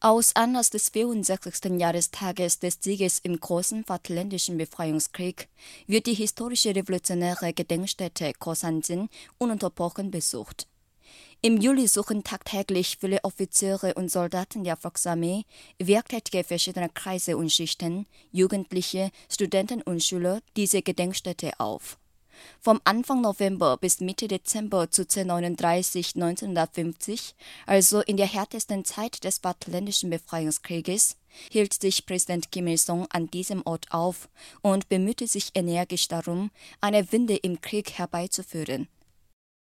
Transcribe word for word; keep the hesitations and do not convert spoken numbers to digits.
Aus Anlass des vierundsechzigsten Jahrestages des Sieges im Großen Vaterländischen Befreiungskrieg wird die historische revolutionäre Gedenkstätte Kosansin ununterbrochen besucht. Im Juli suchen tagtäglich viele Offiziere und Soldaten der Volksarmee, Wehrkräfte verschiedener Kreise und Schichten, Jugendliche, Studenten und Schüler diese Gedenkstätte auf. Vom Anfang November bis Mitte Dezember neunzehnhundertneununddreißig, neunzehnhundertfünfzig, also in der härtesten Zeit des Vaterländischen Befreiungskrieges, hielt sich Präsident Kim Il-sung an diesem Ort auf und bemühte sich energisch darum, eine Wende im Krieg herbeizuführen